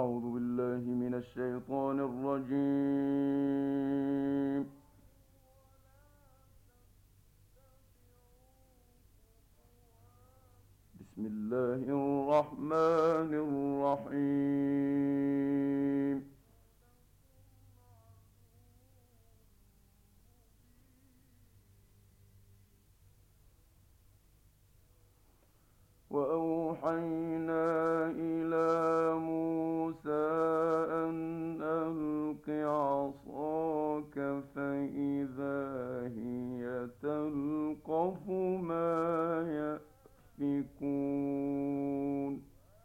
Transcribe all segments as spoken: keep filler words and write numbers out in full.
أعوذ بالله من الشيطان الرجيم. بسم الله الرحمن الرحيم. وأوحينا إلى موسى أن ألق عصاك فإذا هي تلقف ما يأفكون.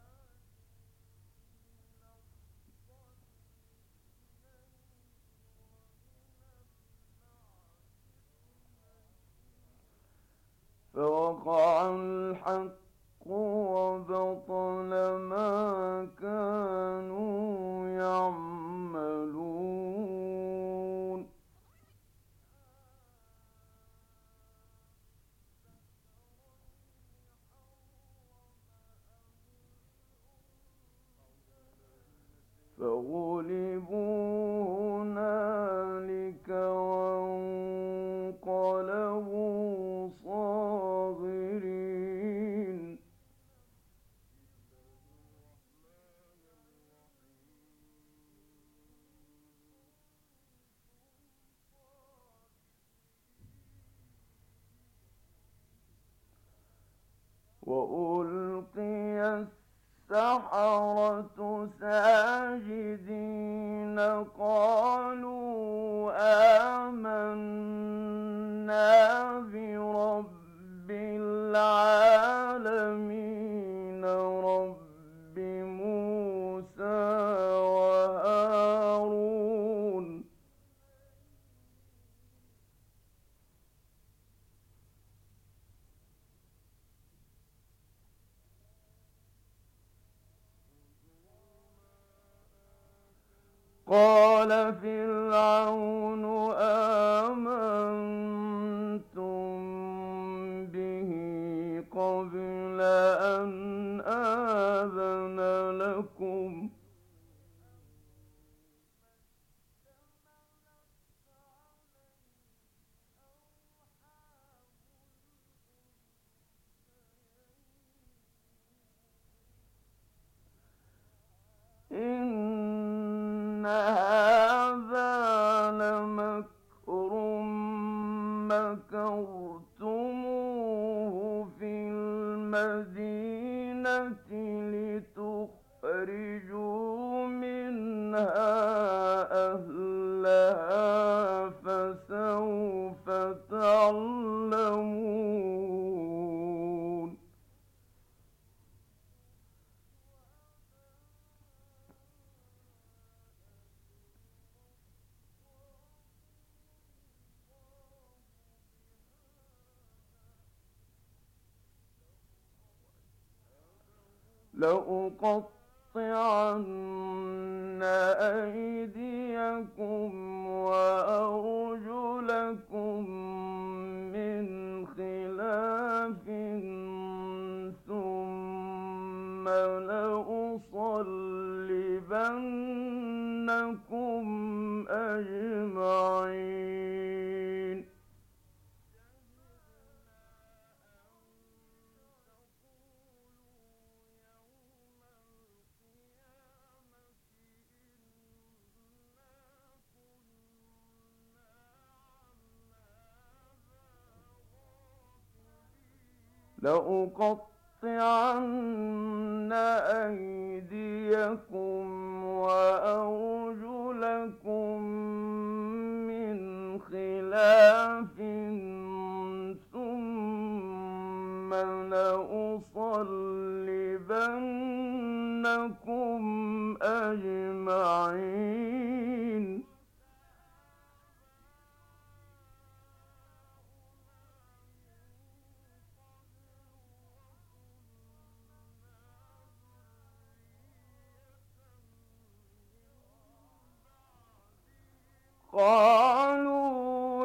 فوقع الحق وبطل ما كانوا يعملون. فغلبوا هنالك وانقلبوا صاغرين. وألقي السحرة ساجدين قالوا آمنا برب العالمين رب موسى وهارون. قال فرعون آمنتم به قبل أن آذن لكم إن هذا لمكر مكرتموه في المدينة لتخرجوا منها أهلها فسوف تعلمون. لأقطعن أيديكم وأرجلكم من خلاف ثم لأصلبنكم أجمعين. لأقطعن أيديكم وأرجلكم من خلاف ثم لأصلبنكم أجمعين. قالوا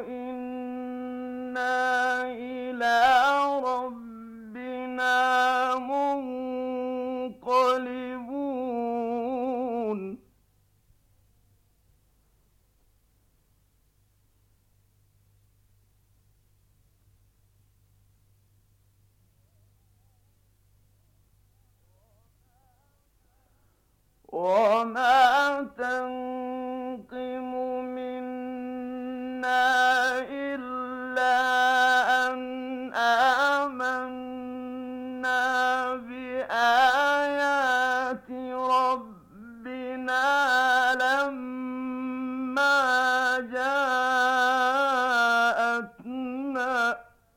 إنا إلى ربنا منقلبون. وما تنقم منا إلا أن آمنا بآيات ربنا لما جاءتنا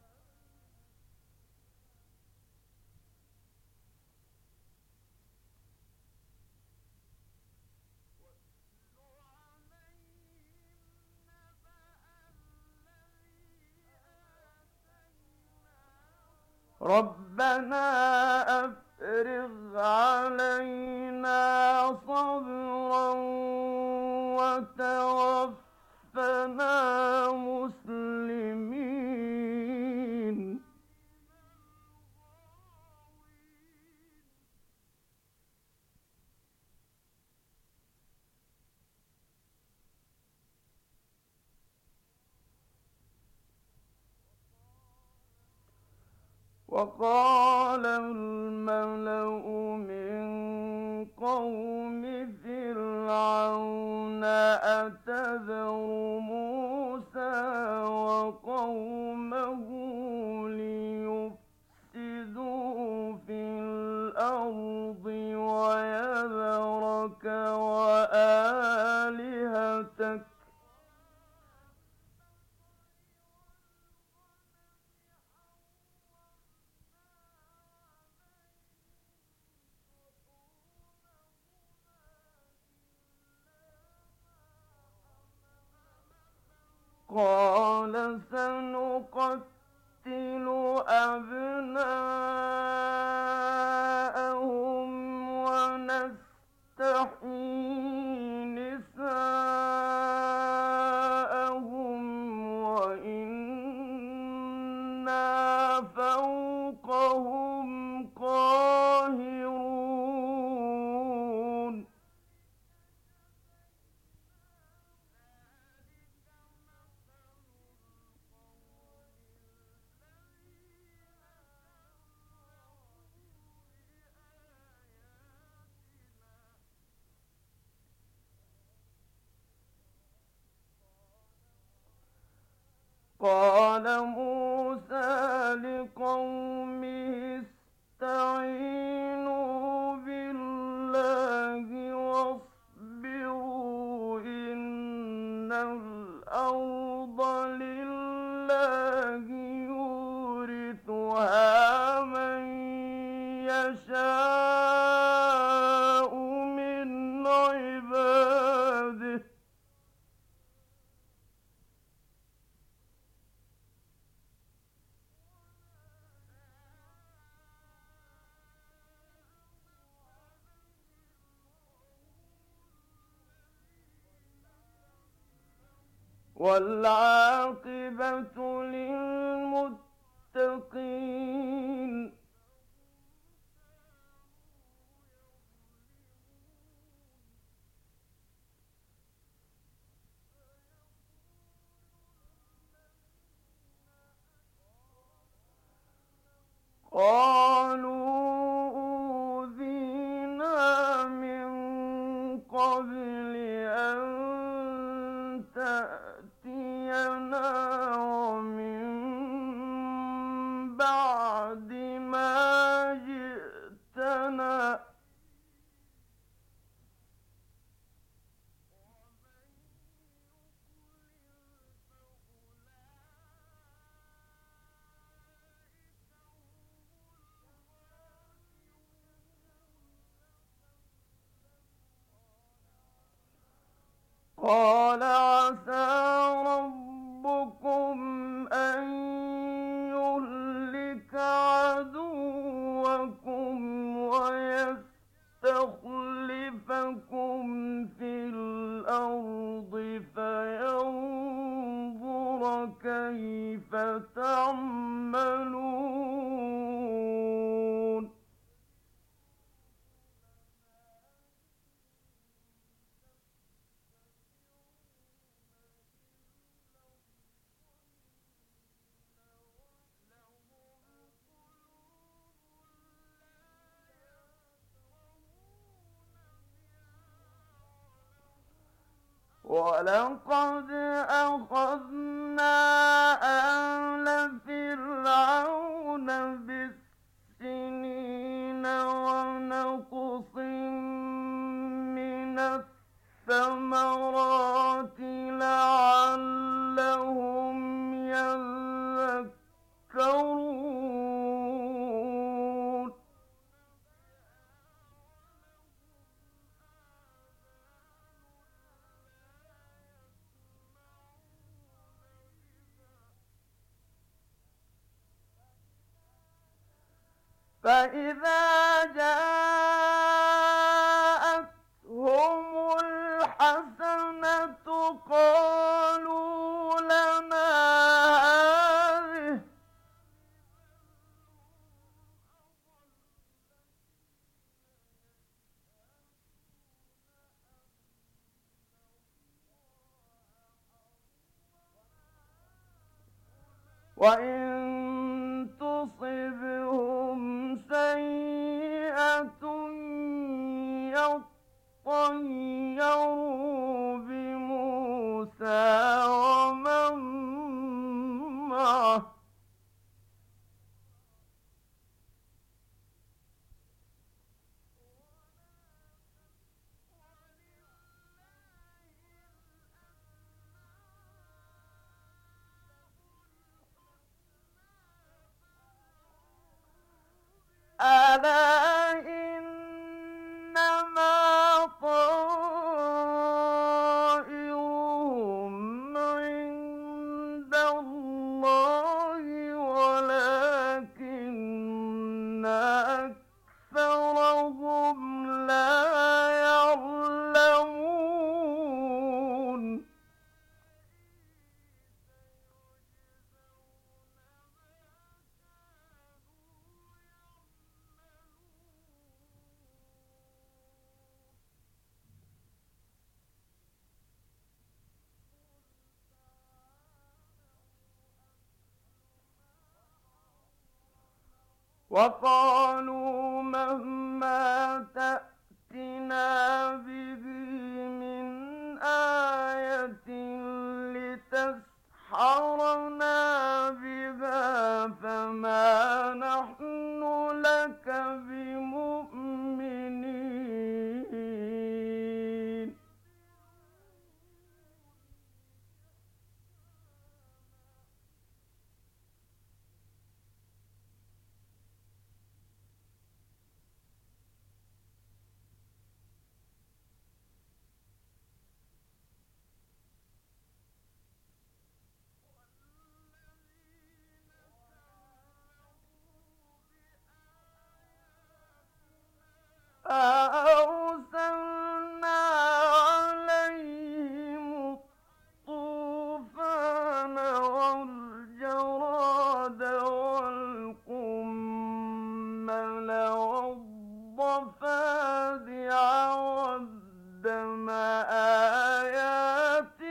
ربنا أفرغ علينا صبرا وتوفنا مسلمين وقال الملأ من قوم فرعون أتذر موسى وقومه ليفسدوا في الأرض ويذرك وآلهتك قال سنقتل أبناءهم ونستحيي نساءهم وإنا فوقهم قاهرون قال موسى لقومه استعينوا بالله واصبروا إن الأرض لله يورثها من يشاء من عباده والعاقبة للمتقين قالوا أوذينا من قبل أن تأتينا ومن بعد ما جئتنا وَلَقَدْ أَخَذْنَا آلَ فِرْعَوْنَ بِالسِّنِينَ وَنَقْصٍ مِّنَ الثَّمَرَاتِ لَعَلَّهُمْ يَذَّكَّرُونَ فَإِذَا جَاءَتْهُمُ الْحَسَنَةُ قَالُوا لَنَا هَٰذِهِ ۖ وَإِن تُصِبْهُمْ سَيِّئَةٌ يَطَّيَّرُوا بِمُوسَىٰ وَمَن مَّعَهُ ۗ أَلَا إِنَّمَا طَائِرُهُمْ عِندَ اللَّهِ وَلَٰكِنَّ أَكْثَرَهُمْ لَا يَعْلَمُونَ وَقَالُوا مَهْمَا تَأْتِنَا بِهِ مِنْ آيَةٍ لِتَسْحَرَنَا بِهَا فَمَا نَحْنُ لَكَ بِمُؤْمِنِينَ فَأَرْسَلْنَا عَلَيْهِمُ الطُّوفَانَ وَالْجَرَادَ وَالْقُمَّلَ وَالضَّفَادِعَ وَالدَّمَ آيَاتٍ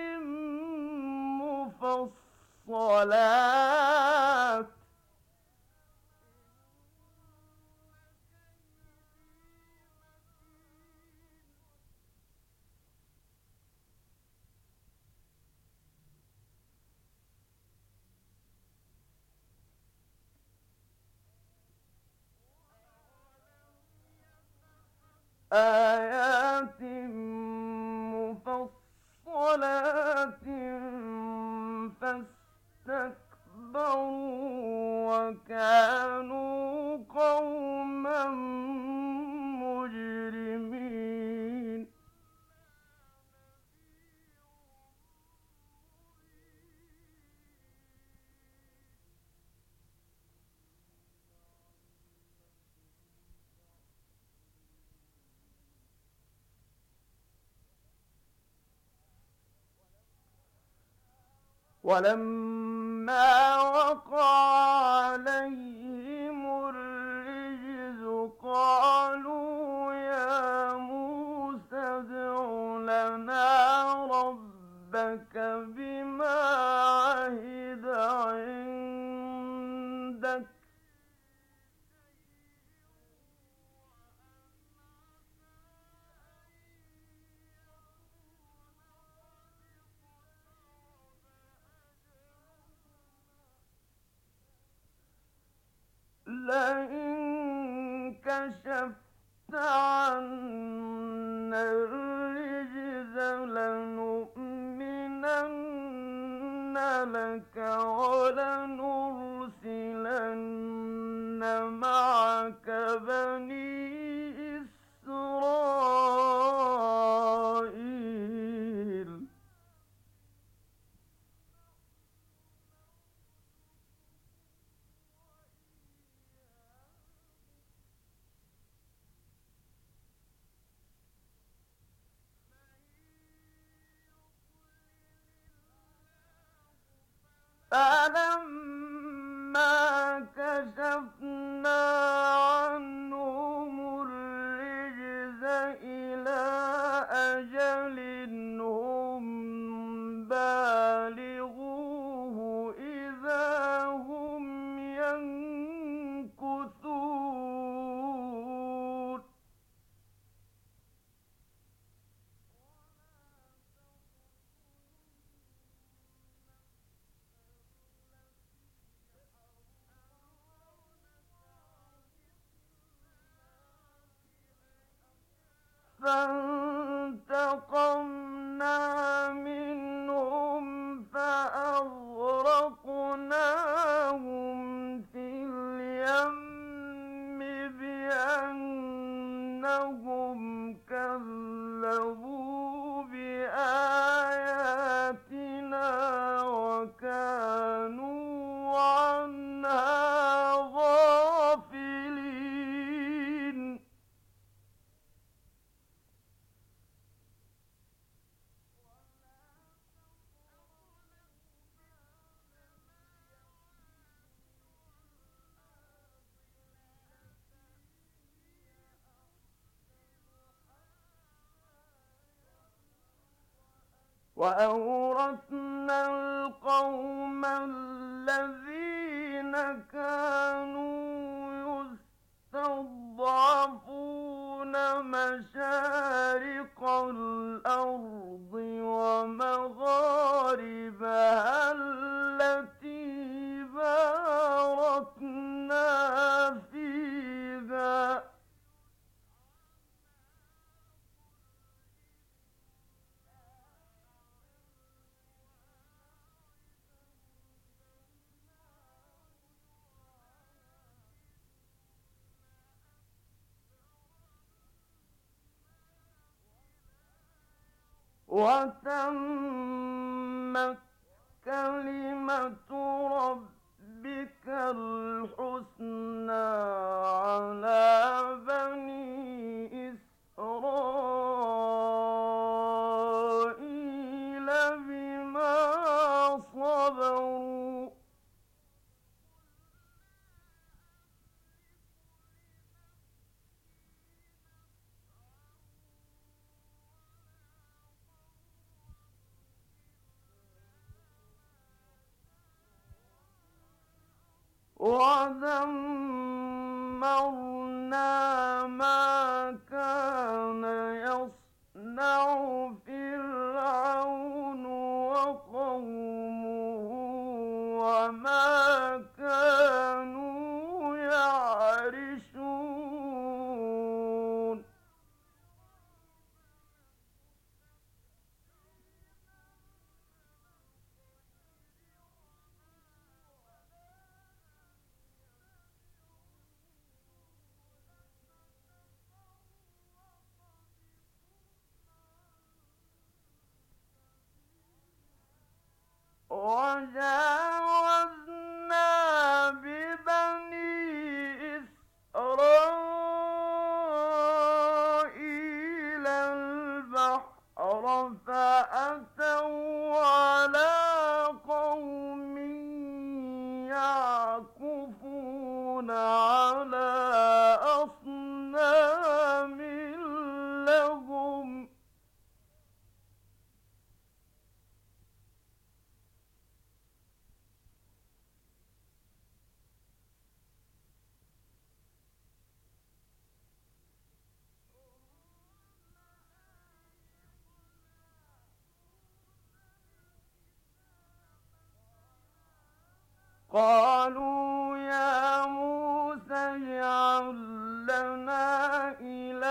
مُّفَصَّلَاتٍ ۚ آيَاتٍ مُّفَصَّلَاتٍ فَاسْتَكْبَرُوا وَكَانُوا قَوْمًا مُّجْرِمِينَ وَلَمَّا وَقَعَ عَلَيْهِمُ الرِّجْزُ قَالُوا يَا مُوسَى ادْعُ لَنَا رَبَّكَ بِمَا عَهِدَ عِندَكَ عَنَّا الرِّجْزَ لَنُؤْمِنَنَّ لَكَ وَلَنُرْسِلَنَّ مَعَكَ بَنِي إِسْرَائِيلَ فَلَمَّا كَشَفْنَا عَنْهُمُ الرِّجْزَ إِلَىٰ أَجَلٍ هُمْ بَالِغُوهُ إِذَا هُمْ يَنكُثُونَ فَانتَقَمْنَا مِنْهُمْ فَأَغْرَقْنَاهُمْ فِي الْيَمِّ بِأَنَّهُمْ كَذَّبُوا بِآيَاتِنَا وَكَانُوا عَنْهَا غَافِلِينَ وَأَوْرَثْنَا الْقَوْمَ الَّذِينَ كَانُوا يُسْتَضْعَفُونَ مَشَارِقَ الْأَرْضِ وَمَغَارِبَهَا الَّتِي بَارَكْنَا فِيهَا وَتَمَّتْ كَلِمَةُ رَبِّكَ الْحُسْنَىٰ عَلَىٰ بَنِي إِسْرَائِيلَ بِمَا صَبَرُوا ۖ وَدَمَّرْنَا مَا كَانَ يَصْنَعُ فِرْعَوْنُ وَقَوْمُهُ وَمَا كَانُوا يَعْرِشُونَ وَجَاوَزْنَا بِبَنِي إِسْرَائِيلَ الْبَحْرَ فَأَتَوْا عَلَىٰ قَوْمٍ يَعْكُفُونَ عَلَىٰ أَصْنَامٍ لَّهُمْ ۚ قَالُوا يَا مُوسَى اجْعَل لَّنَا إِلَٰهًا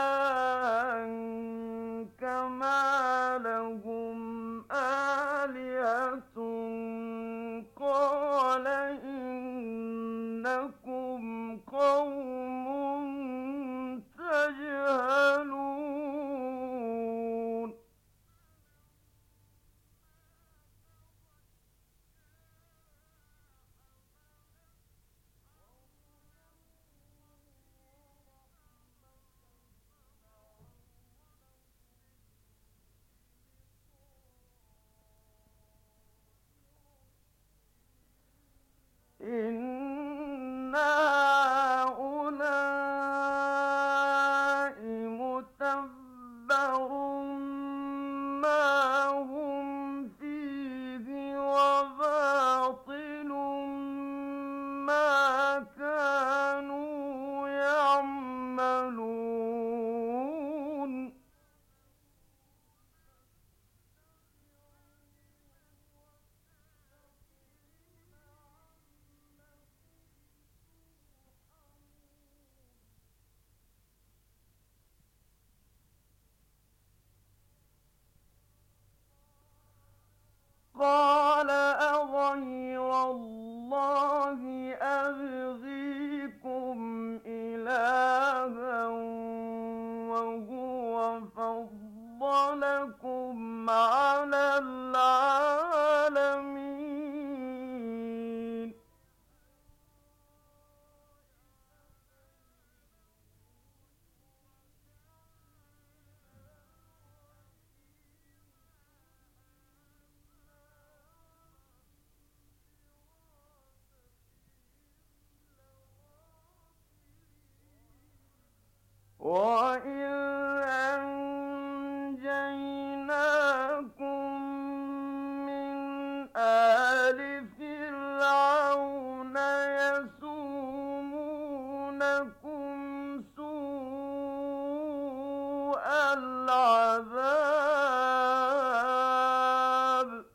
العذاب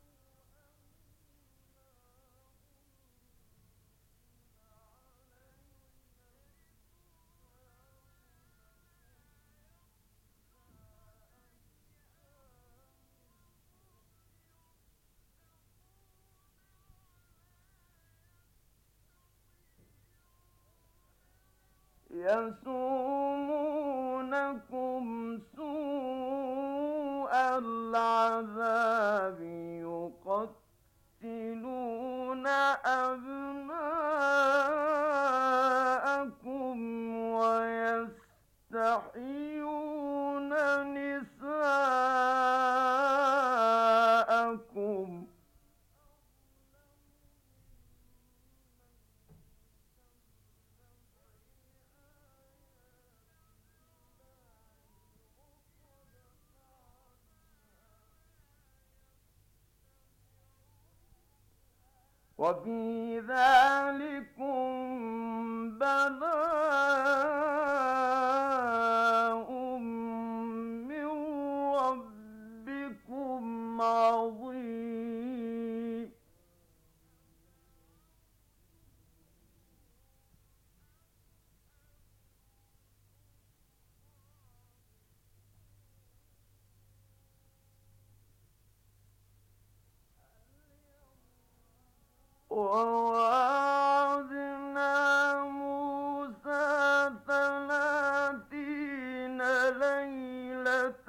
يسومونكم سوء العذاب يقتلون أبناءكم ويستحيون نساءكم وفي ذلكم بلاء من ربكم عظيم وواعدنا موسى ثلاثين ليلة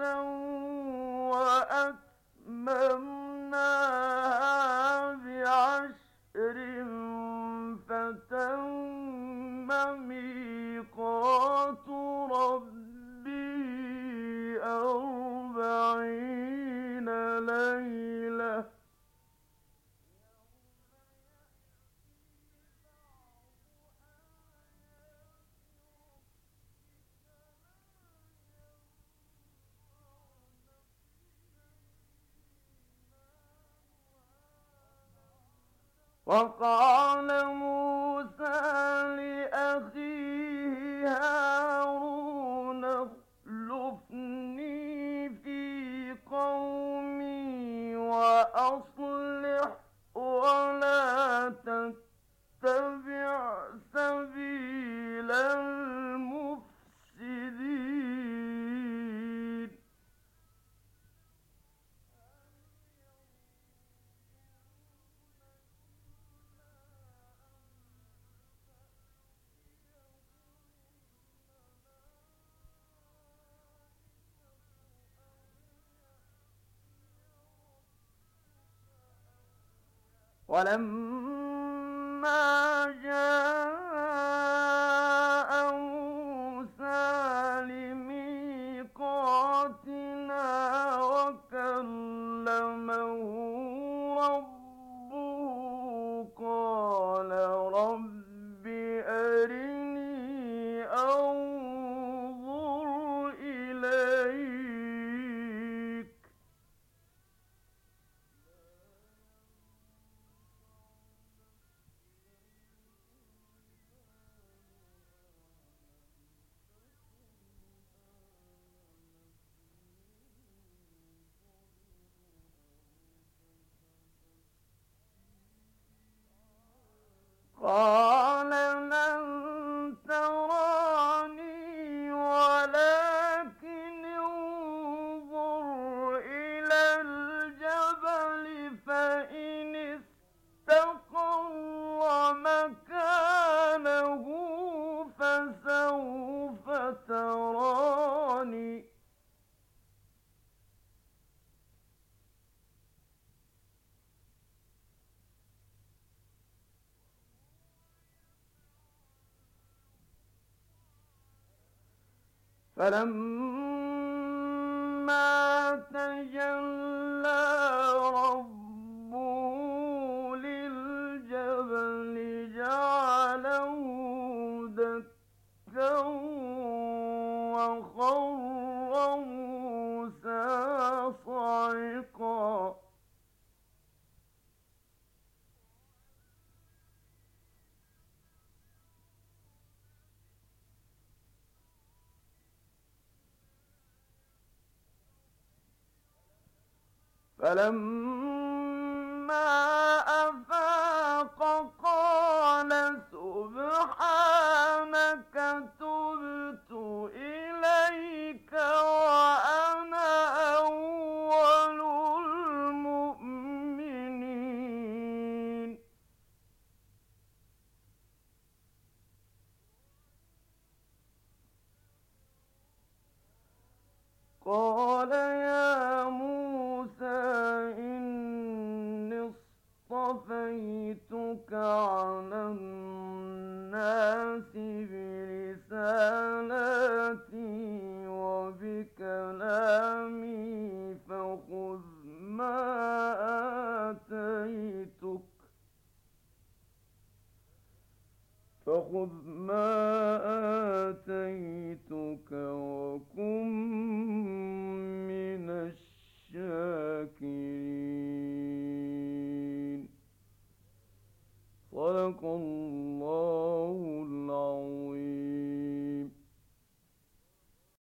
وأتممناها بعشر فتم ميقات ربي أربعين ليلة وقال موسى لأخيه هارون اخلفني في قومي وأصلح ولا تتبع سبيل المفسدين ولما جاء موسى لميقاتنا وكلمه ربه قال رب أرني أنظر إليك قال لن تراني ولكن انظر إلى الجبل فإن استقر مكانه فسوف تراني فلما تجلى ربه للجبل جعله دكا وخر موسى صعقا فلما أفاق قال سبحانك تبت إليك وأنا أول المؤمنين. قال يا موسى إني اصطفيتك على الناس برسالاتي وبكلامي فخذ ما آتيتك فخذ ما آتيتك وكن من الشاكرين. صدق الله